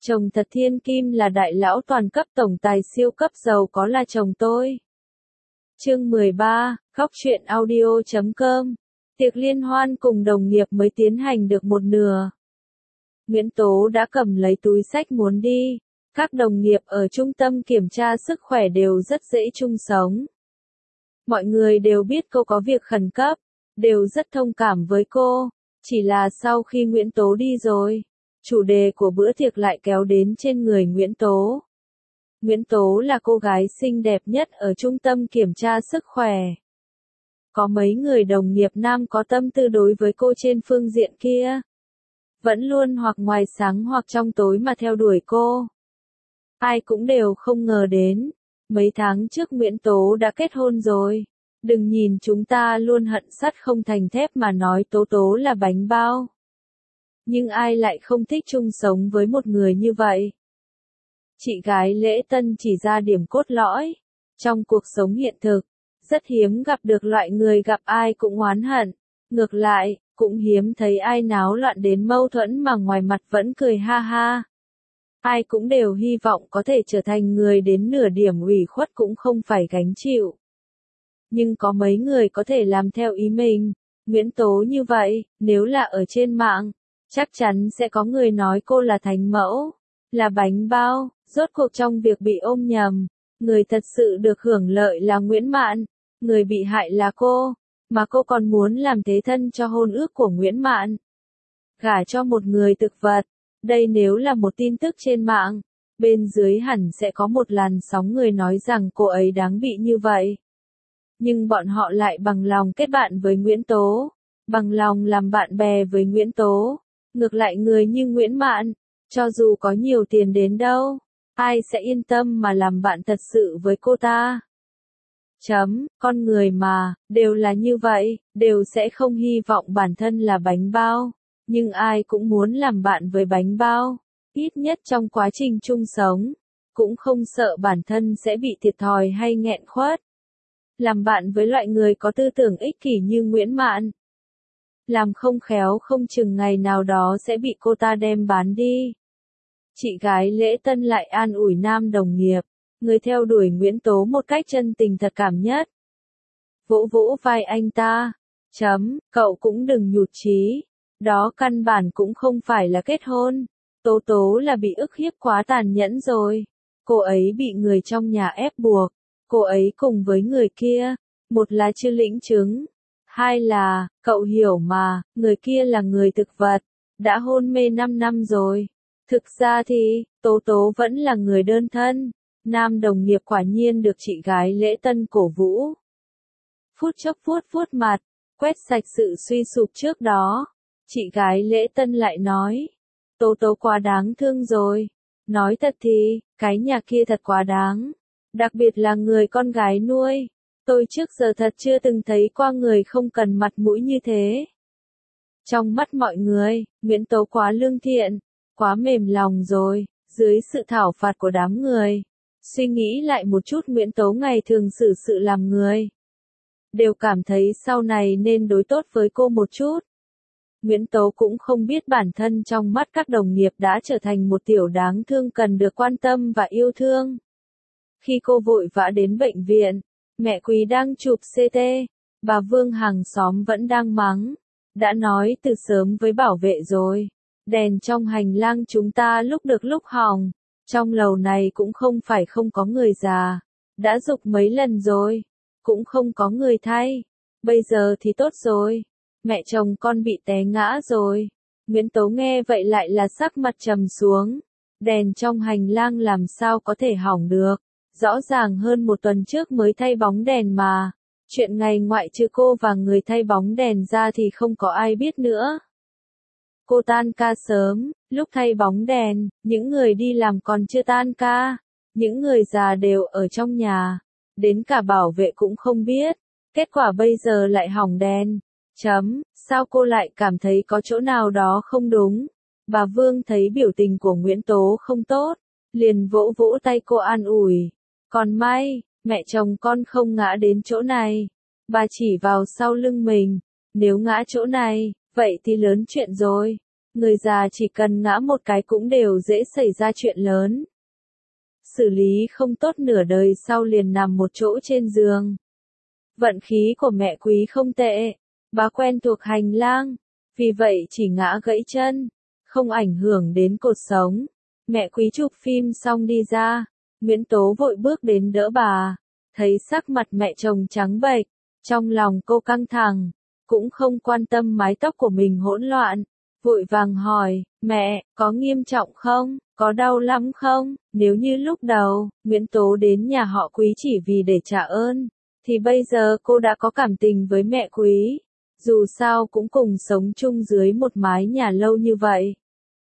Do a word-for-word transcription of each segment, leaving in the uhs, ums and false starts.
Chồng thật thiên kim là đại lão toàn cấp tổng tài siêu cấp giàu có là chồng tôi. Chương mười ba, góc truyện audio chấm com. Tiệc liên hoan cùng đồng nghiệp mới tiến hành được một nửa. Nguyễn Tố đã cầm lấy túi xách muốn đi. Các đồng nghiệp ở trung tâm kiểm tra sức khỏe đều rất dễ chung sống. Mọi người đều biết cô có việc khẩn cấp, đều rất thông cảm với cô. Chỉ là sau khi Nguyễn Tố đi rồi, chủ đề của bữa tiệc lại kéo đến trên người Nguyễn Tố. Nguyễn Tố là cô gái xinh đẹp nhất ở trung tâm kiểm tra sức khỏe. Có mấy người đồng nghiệp nam có tâm tư đối với cô trên phương diện kia. Vẫn luôn hoặc ngoài sáng hoặc trong tối mà theo đuổi cô. Ai cũng đều không ngờ đến. Mấy tháng trước Nguyễn Tố đã kết hôn rồi. Đừng nhìn chúng ta luôn hận sắt không thành thép mà nói Tố Tố là bánh bao. Nhưng ai lại không thích chung sống với một người như vậy? Chị gái Lễ Tân chỉ ra điểm cốt lõi. Trong cuộc sống hiện thực, rất hiếm gặp được loại người gặp ai cũng oán hận. Ngược lại, cũng hiếm thấy ai náo loạn đến mâu thuẫn mà ngoài mặt vẫn cười ha ha. Ai cũng đều hy vọng có thể trở thành người đến nửa điểm ủy khuất cũng không phải gánh chịu. Nhưng có mấy người có thể làm theo ý mình. Nguyễn Tố như vậy, nếu là ở trên mạng, chắc chắn sẽ có người nói cô là thánh mẫu, là bánh bao. Rốt cuộc trong việc bị ôm nhầm, người thật sự được hưởng lợi là Nguyễn Mạn, người bị hại là cô, mà cô còn muốn làm thế thân cho hôn ước của Nguyễn Mạn. Gả cho một người thực vật, đây nếu là một tin tức trên mạng, bên dưới hẳn sẽ có một làn sóng người nói rằng cô ấy đáng bị như vậy. Nhưng bọn họ lại bằng lòng kết bạn với Nguyễn Tố, bằng lòng làm bạn bè với Nguyễn Tố. Ngược lại người như Nguyễn Mạn, cho dù có nhiều tiền đến đâu, ai sẽ yên tâm mà làm bạn thật sự với cô ta? Chấm, con người mà, đều là như vậy, đều sẽ không hy vọng bản thân là bánh bao. Nhưng ai cũng muốn làm bạn với bánh bao, ít nhất trong quá trình chung sống, cũng không sợ bản thân sẽ bị thiệt thòi hay nghẹn khuất. Làm bạn với loại người có tư tưởng ích kỷ như Nguyễn Mạn, làm không khéo không chừng ngày nào đó sẽ bị cô ta đem bán đi. Chị gái Lễ Tân lại an ủi nam đồng nghiệp, người theo đuổi Nguyễn Tố một cách chân tình thật cảm nhất. Vỗ vỗ vai anh ta, chấm, cậu cũng đừng nhụt chí, đó căn bản cũng không phải là kết hôn. Tố Tố là bị ức hiếp quá tàn nhẫn rồi. Cô ấy bị người trong nhà ép buộc, cô ấy cùng với người kia, một là chưa lĩnh chứng, hai là, cậu hiểu mà, người kia là người thực vật, đã hôn mê năm năm rồi. Thực ra thì, Tố Tố vẫn là người đơn thân. Nam đồng nghiệp quả nhiên được chị gái Lễ Tân cổ vũ. Phút chốc vuốt vuốt mặt, quét sạch sự suy sụp trước đó. Chị gái Lễ Tân lại nói, Tố Tố quá đáng thương rồi. Nói thật thì, cái nhà kia thật quá đáng. Đặc biệt là người con gái nuôi. Tôi trước giờ thật chưa từng thấy qua người không cần mặt mũi như thế. Trong mắt mọi người, Nguyễn Tố quá lương thiện, quá mềm lòng rồi. Dưới sự thảo phạt của đám người, suy nghĩ lại một chút Nguyễn Tố ngày thường xử sự làm người, đều cảm thấy sau này nên đối tốt với cô một chút. Nguyễn Tố cũng không biết bản thân trong mắt các đồng nghiệp đã trở thành một tiểu đáng thương cần được quan tâm và yêu thương. Khi cô vội vã đến bệnh viện, mẹ Quý đang chụp xê tê, bà Vương hàng xóm vẫn đang mắng, đã nói từ sớm với bảo vệ rồi. Đèn trong hành lang chúng ta lúc được lúc hỏng, trong lầu này cũng không phải không có người già, đã giục mấy lần rồi, cũng không có người thay, bây giờ thì tốt rồi, mẹ chồng con bị té ngã rồi. Nguyễn Tố nghe vậy lại là sắc mặt trầm xuống, đèn trong hành lang làm sao có thể hỏng được, rõ ràng hơn một tuần trước mới thay bóng đèn mà, chuyện ngày ngoại trừ cô và người thay bóng đèn ra thì không có ai biết nữa. Cô tan ca sớm, lúc thay bóng đèn, những người đi làm còn chưa tan ca, những người già đều ở trong nhà, đến cả bảo vệ cũng không biết, kết quả bây giờ lại hỏng đèn. Chấm, sao cô lại cảm thấy có chỗ nào đó không đúng? Bà Vương thấy biểu tình của Nguyễn Tố không tốt, liền vỗ vỗ tay cô an ủi, còn may, mẹ chồng con không ngã đến chỗ này. Bà chỉ vào sau lưng mình, nếu ngã chỗ này, vậy thì lớn chuyện rồi. Người già chỉ cần ngã một cái cũng đều dễ xảy ra chuyện lớn. Xử lý không tốt nửa đời sau liền nằm một chỗ trên giường. Vận khí của mẹ Quý không tệ, bà quen thuộc hành lang, vì vậy chỉ ngã gãy chân, không ảnh hưởng đến cột sống. Mẹ Quý chụp phim xong đi ra, Nguyễn Tố vội bước đến đỡ bà, thấy sắc mặt mẹ chồng trắng bệch, trong lòng cô căng thẳng, cũng không quan tâm mái tóc của mình hỗn loạn, vội vàng hỏi, mẹ, có nghiêm trọng không, có đau lắm không? Nếu như lúc đầu, Nguyễn Tố đến nhà họ Quý chỉ vì để trả ơn, thì bây giờ cô đã có cảm tình với mẹ Quý, dù sao cũng cùng sống chung dưới một mái nhà lâu như vậy.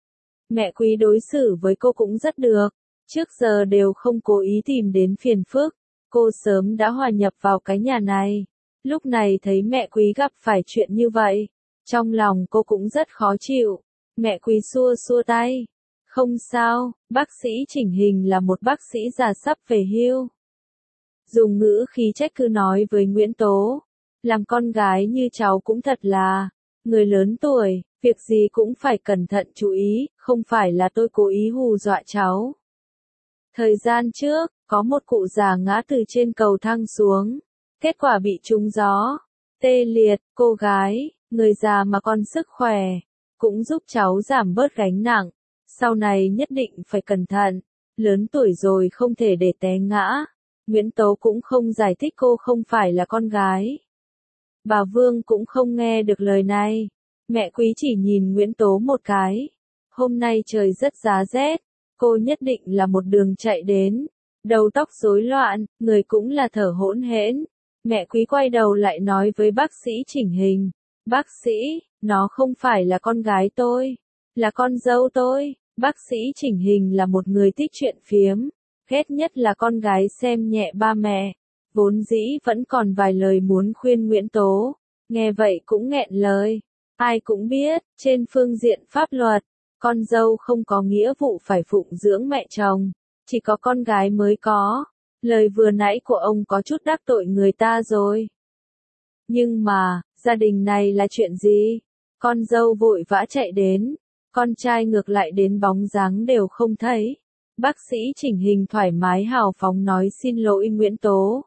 Mẹ Quý đối xử với cô cũng rất được, trước giờ đều không cố ý tìm đến phiền phức, cô sớm đã hòa nhập vào cái nhà này, lúc này thấy mẹ Quý gặp phải chuyện như vậy, trong lòng cô cũng rất khó chịu. Mẹ Quý xua xua tay, không sao, bác sĩ chỉnh hình là một bác sĩ già sắp về hưu. Dùng ngữ khí trách cứ nói với Nguyễn Tố, làm con gái như cháu cũng thật là, người lớn tuổi, việc gì cũng phải cẩn thận chú ý, không phải là tôi cố ý hù dọa cháu. Thời gian trước, có một cụ già ngã từ trên cầu thang xuống, kết quả bị trúng gió, tê liệt, cô gái, người già mà còn sức khỏe, cũng giúp cháu giảm bớt gánh nặng, sau này nhất định phải cẩn thận, lớn tuổi rồi không thể để té ngã. Nguyễn Tố cũng không giải thích cô không phải là con gái. Bà Vương cũng không nghe được lời này. Mẹ Quý chỉ nhìn Nguyễn Tố một cái. Hôm nay trời rất giá rét, cô nhất định là một đường chạy đến. Đầu tóc rối loạn, người cũng là thở hỗn hển. Mẹ Quý quay đầu lại nói với bác sĩ chỉnh hình. Bác sĩ, nó không phải là con gái tôi, là con dâu tôi. Bác sĩ chỉnh hình là một người thích chuyện phiếm. Ghét nhất là con gái xem nhẹ ba mẹ, vốn dĩ vẫn còn vài lời muốn khuyên Nguyễn Tố, nghe vậy cũng nghẹn lời. Ai cũng biết, trên phương diện pháp luật, con dâu không có nghĩa vụ phải phụng dưỡng mẹ chồng, chỉ có con gái mới có. Lời vừa nãy của ông có chút đắc tội người ta rồi. Nhưng mà, gia đình này là chuyện gì? Con dâu vội vã chạy đến, con trai ngược lại đến bóng dáng đều không thấy. Bác sĩ chỉnh hình thoải mái hào phóng nói xin lỗi Nguyễn Tố.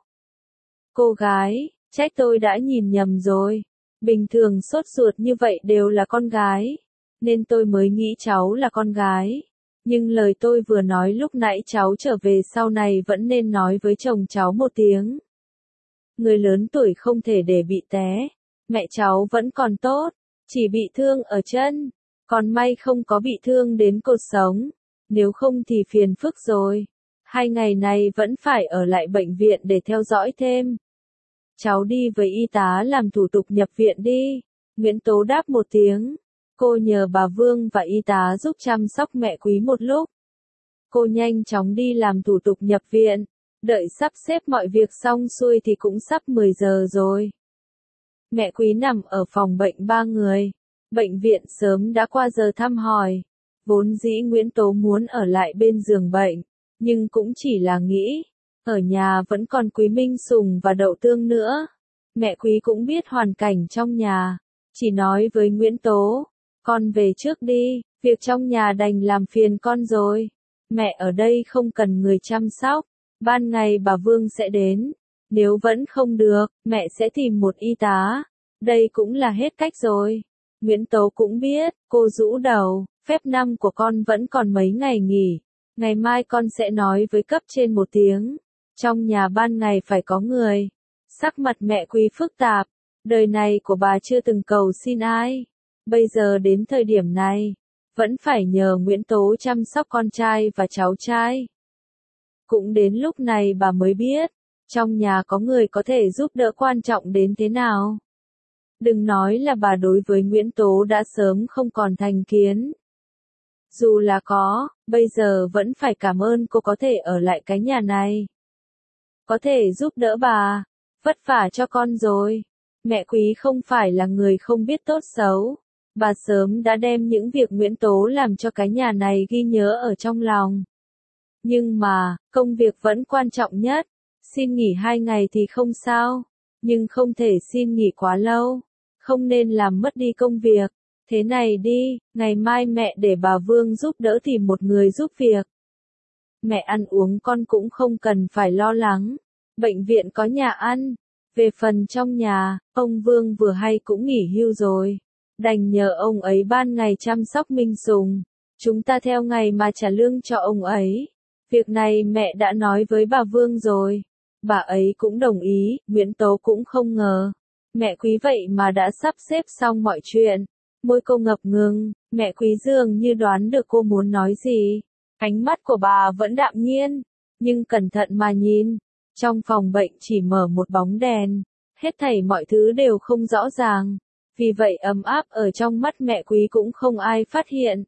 Cô gái, trách tôi đã nhìn nhầm rồi. Bình thường sốt ruột như vậy đều là con gái, nên tôi mới nghĩ cháu là con gái. Nhưng lời tôi vừa nói lúc nãy cháu trở về sau này vẫn nên nói với chồng cháu một tiếng. Người lớn tuổi không thể để bị té. Mẹ cháu vẫn còn tốt, chỉ bị thương ở chân, còn may không có bị thương đến cột sống. Nếu không thì phiền phức rồi. Hai ngày này vẫn phải ở lại bệnh viện để theo dõi thêm. Cháu đi với y tá làm thủ tục nhập viện đi. Nguyễn Tố đáp một tiếng. Cô nhờ bà Vương và y tá giúp chăm sóc mẹ Quý một lúc. Cô nhanh chóng đi làm thủ tục nhập viện. Đợi sắp xếp mọi việc xong xuôi thì cũng sắp mười giờ rồi. Mẹ Quý nằm ở phòng bệnh ba người. Bệnh viện sớm đã qua giờ thăm hỏi. Vốn dĩ Nguyễn Tố muốn ở lại bên giường bệnh, nhưng cũng chỉ là nghĩ. Ở nhà vẫn còn Quý Minh Sùng và Đậu Tương nữa. Mẹ Quý cũng biết hoàn cảnh trong nhà. Chỉ nói với Nguyễn Tố, con về trước đi, việc trong nhà đành làm phiền con rồi. Mẹ ở đây không cần người chăm sóc, ban ngày bà Vương sẽ đến. Nếu vẫn không được, mẹ sẽ tìm một y tá. Đây cũng là hết cách rồi. Nguyễn Tố cũng biết, cô rũ đầu, phép năm của con vẫn còn mấy ngày nghỉ. Ngày mai con sẽ nói với cấp trên một tiếng. Trong nhà ban ngày phải có người. Sắc mặt mẹ Quý phức tạp. Đời này của bà chưa từng cầu xin ai. Bây giờ đến thời điểm này, vẫn phải nhờ Nguyễn Tố chăm sóc con trai và cháu trai. Cũng đến lúc này bà mới biết, trong nhà có người có thể giúp đỡ quan trọng đến thế nào. Đừng nói là bà đối với Nguyễn Tố đã sớm không còn thành kiến. Dù là có, bây giờ vẫn phải cảm ơn cô có thể ở lại cái nhà này. Có thể giúp đỡ bà, vất vả cho con rồi. Mẹ Quý không phải là người không biết tốt xấu. Bà sớm đã đem những việc Nguyễn Tố làm cho cái nhà này ghi nhớ ở trong lòng. Nhưng mà, công việc vẫn quan trọng nhất. Xin nghỉ hai ngày thì không sao, nhưng không thể xin nghỉ quá lâu. Không nên làm mất đi công việc. Thế này đi, ngày mai mẹ để bà Vương giúp đỡ tìm một người giúp việc. Mẹ ăn uống con cũng không cần phải lo lắng. Bệnh viện có nhà ăn. Về phần trong nhà, ông Vương vừa hay cũng nghỉ hưu rồi. Đành nhờ ông ấy ban ngày chăm sóc Minh Sùng. Chúng ta theo ngày mà trả lương cho ông ấy. Việc này mẹ đã nói với bà Vương rồi. Bà ấy cũng đồng ý, Nguyễn Tố cũng không ngờ. Mẹ Quý vậy mà đã sắp xếp xong mọi chuyện. Môi cô ngập ngừng, mẹ Quý dường như đoán được cô muốn nói gì. Ánh mắt của bà vẫn đạm nhiên, nhưng cẩn thận mà nhìn. Trong phòng bệnh chỉ mở một bóng đèn, hết thảy mọi thứ đều không rõ ràng. Vì vậy ấm áp ở trong mắt mẹ Quý cũng không ai phát hiện.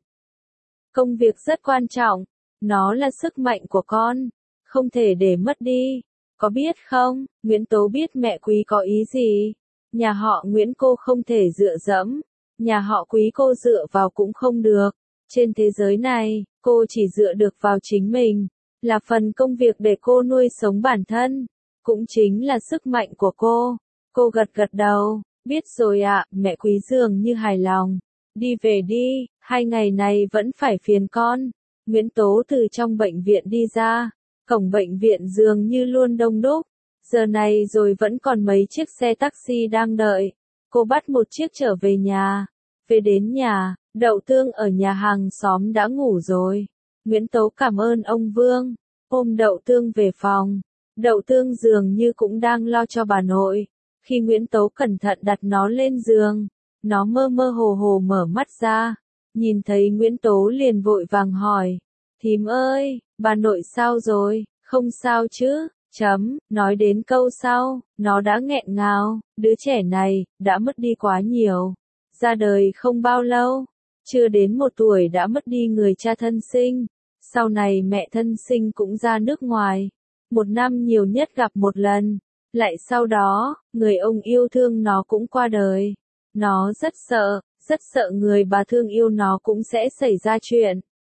Công việc rất quan trọng, nó là sức mạnh của con, không thể để mất đi. Có biết không, Nguyễn Tố biết mẹ Quý có ý gì. Nhà họ Nguyễn cô không thể dựa dẫm, nhà họ Quý cô dựa vào cũng không được. Trên thế giới này, cô chỉ dựa được vào chính mình, là phần công việc để cô nuôi sống bản thân, cũng chính là sức mạnh của cô. Cô gật gật đầu, biết rồi ạ, mẹ Quý dường như hài lòng. Đi về đi, hai ngày này vẫn phải phiền con. Nguyễn Tố từ trong bệnh viện đi ra, cổng bệnh viện dường như luôn đông đúc. Giờ này rồi vẫn còn mấy chiếc xe taxi đang đợi. Cô bắt một chiếc trở về nhà. Về đến nhà, Đậu Tương ở nhà hàng xóm đã ngủ rồi. Nguyễn Tố cảm ơn ông Vương, ôm Đậu Tương về phòng. Đậu Tương dường như cũng đang lo cho bà nội. Khi Nguyễn Tố cẩn thận đặt nó lên giường, nó mơ mơ hồ hồ mở mắt ra. Nhìn thấy Nguyễn Tố liền vội vàng hỏi. Thím ơi, bà nội sao rồi, không sao chứ? Chấm, nói đến câu sau, nó đã nghẹn ngào, đứa trẻ này, đã mất đi quá nhiều. Ra đời không bao lâu, chưa đến một tuổi đã mất đi người cha thân sinh. Sau này mẹ thân sinh cũng ra nước ngoài. Một năm nhiều nhất gặp một lần. Lại sau đó, người ông yêu thương nó cũng qua đời. Nó rất sợ, rất sợ người bà thương yêu nó cũng sẽ xảy ra chuyện.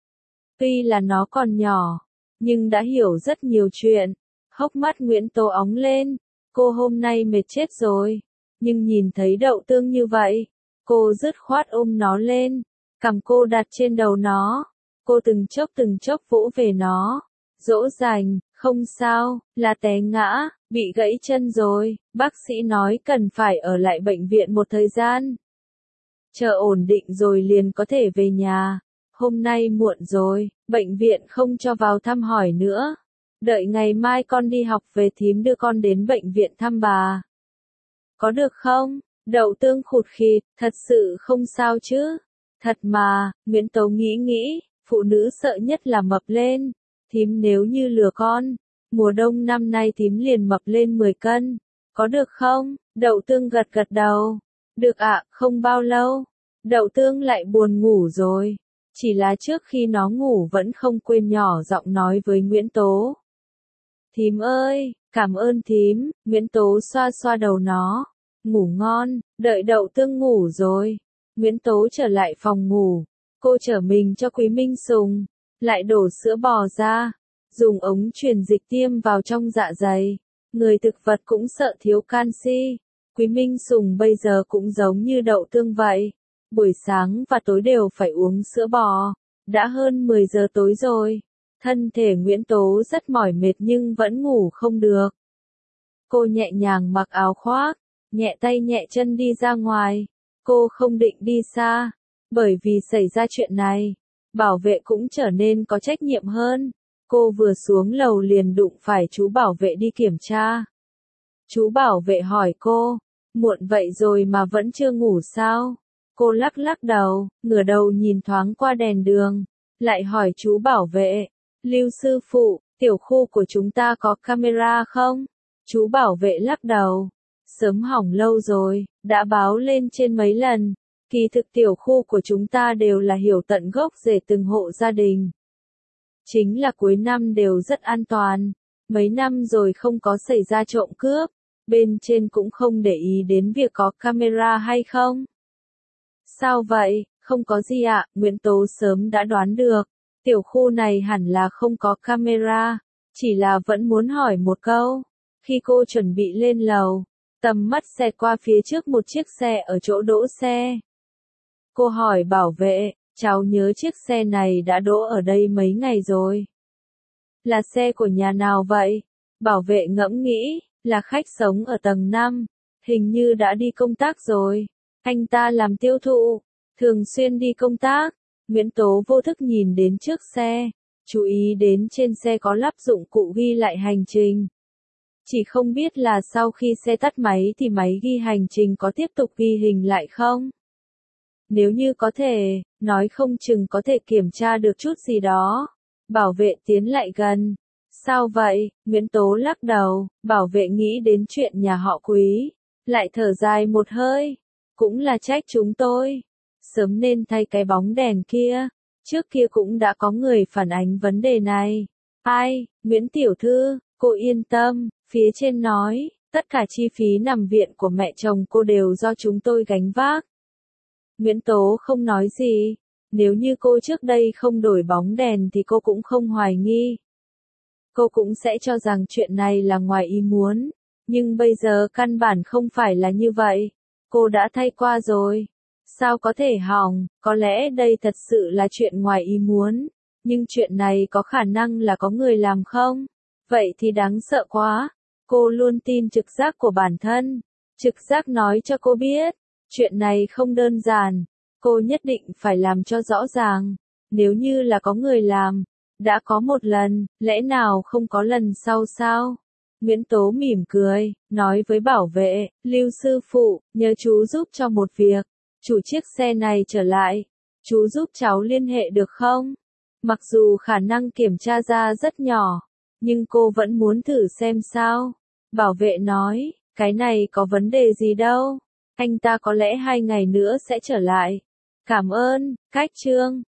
Tuy là nó còn nhỏ, nhưng đã hiểu rất nhiều chuyện. Hốc mắt Nguyễn Tố óng lên, cô hôm nay mệt chết rồi. Nhưng nhìn thấy Đậu Tương như vậy, cô dứt khoát ôm nó lên, cằm cô đặt trên đầu nó. Cô từng chốc từng chốc vỗ về nó, dỗ dành, không sao, là té ngã, bị gãy chân rồi, bác sĩ nói cần phải ở lại bệnh viện một thời gian. Chờ ổn định rồi liền có thể về nhà. Hôm nay muộn rồi, bệnh viện không cho vào thăm hỏi nữa. Đợi ngày mai con đi học về thím đưa con đến bệnh viện thăm bà. Có được không? Đậu Tương khụt khịt, thật sự không sao chứ? Thật mà, Nguyễn Tố nghĩ nghĩ, phụ nữ sợ nhất là mập lên. Thím nếu như lừa con, mùa đông năm nay thím liền mập lên mười cân. Có được không? Đậu Tương gật gật đầu. Được ạ, không bao lâu. Đậu Tương lại buồn ngủ rồi. Chỉ là trước khi nó ngủ vẫn không quên nhỏ giọng nói với Nguyễn Tố. Thím ơi, cảm ơn thím. Nguyễn Tố xoa xoa đầu nó. Ngủ ngon, đợi Đậu Tương ngủ rồi. Nguyễn Tố trở lại phòng ngủ. Cô chở mình cho Quý Minh Sùng. Lại đổ sữa bò ra. Dùng ống truyền dịch tiêm vào trong dạ dày. Người thực vật cũng sợ thiếu canxi. Quý Minh Sùng bây giờ cũng giống như Đậu Tương vậy. Buổi sáng và tối đều phải uống sữa bò. Đã hơn mười giờ tối rồi. Thân thể Nguyễn Tố rất mỏi mệt nhưng vẫn ngủ không được. Cô nhẹ nhàng mặc áo khoác, nhẹ tay nhẹ chân đi ra ngoài. Cô không định đi xa, bởi vì xảy ra chuyện này, bảo vệ cũng trở nên có trách nhiệm hơn. Cô vừa xuống lầu liền đụng phải chú bảo vệ đi kiểm tra. Chú bảo vệ hỏi cô, muộn vậy rồi mà vẫn chưa ngủ sao? Cô lắc lắc đầu, ngửa đầu nhìn thoáng qua đèn đường, lại hỏi chú bảo vệ, Lưu sư phụ, tiểu khu của chúng ta có camera không? Chú bảo vệ lắc đầu, sớm hỏng lâu rồi, đã báo lên trên mấy lần. Kỳ thực tiểu khu của chúng ta đều là hiểu tận gốc rễ từng hộ gia đình. Chính là cuối năm đều rất an toàn. Mấy năm rồi không có xảy ra trộm cướp. Bên trên cũng không để ý đến việc có camera hay không. Sao vậy? Không có gì ạ, Nguyễn Tố sớm đã đoán được. Tiểu khu này hẳn là không có camera. Chỉ là vẫn muốn hỏi một câu. Khi cô chuẩn bị lên lầu, tầm mắt xẹt qua phía trước một chiếc xe ở chỗ đỗ xe. Cô hỏi bảo vệ, cháu nhớ chiếc xe này đã đỗ ở đây mấy ngày rồi. Là xe của nhà nào vậy? Bảo vệ ngẫm nghĩ, là khách sống ở tầng năm, hình như đã đi công tác rồi. Anh ta làm tiêu thụ, thường xuyên đi công tác. Nguyễn Tố vô thức nhìn đến trước xe, chú ý đến trên xe có lắp dụng cụ ghi lại hành trình. Chỉ không biết là sau khi xe tắt máy thì máy ghi hành trình có tiếp tục ghi hình lại không? Nếu như có thể, nói không chừng có thể kiểm tra được chút gì đó. Bảo vệ tiến lại gần. Sao vậy? Nguyễn Tố lắc đầu, bảo vệ nghĩ đến chuyện nhà họ Quý. Lại thở dài một hơi. Cũng là trách chúng tôi. Sớm nên thay cái bóng đèn kia. Trước kia cũng đã có người phản ánh vấn đề này. Ai? Nguyễn Tiểu Thư, cô yên tâm. Phía trên nói, tất cả chi phí nằm viện của mẹ chồng cô đều do chúng tôi gánh vác. Nguyễn Tố không nói gì. Nếu như cô trước đây không đổi bóng đèn thì cô cũng không hoài nghi. Cô cũng sẽ cho rằng chuyện này là ngoài ý muốn. Nhưng bây giờ căn bản không phải là như vậy. Cô đã thay qua rồi. Sao có thể hỏng? Có lẽ đây thật sự là chuyện ngoài ý muốn. Nhưng chuyện này có khả năng là có người làm không? Vậy thì đáng sợ quá. Cô luôn tin trực giác của bản thân. Trực giác nói cho cô biết. Chuyện này không đơn giản. Cô nhất định phải làm cho rõ ràng. Nếu như là có người làm. Đã có một lần, lẽ nào không có lần sau sao? Nguyễn Tố mỉm cười, nói với bảo vệ, Lưu sư phụ, nhờ chú giúp cho một việc. Chủ chiếc xe này trở lại. Chú giúp cháu liên hệ được không? Mặc dù khả năng kiểm tra ra rất nhỏ. Nhưng cô vẫn muốn thử xem sao. Bảo vệ nói, cái này có vấn đề gì đâu. Anh ta có lẽ hai ngày nữa sẽ trở lại. Cảm ơn, Cách Trương.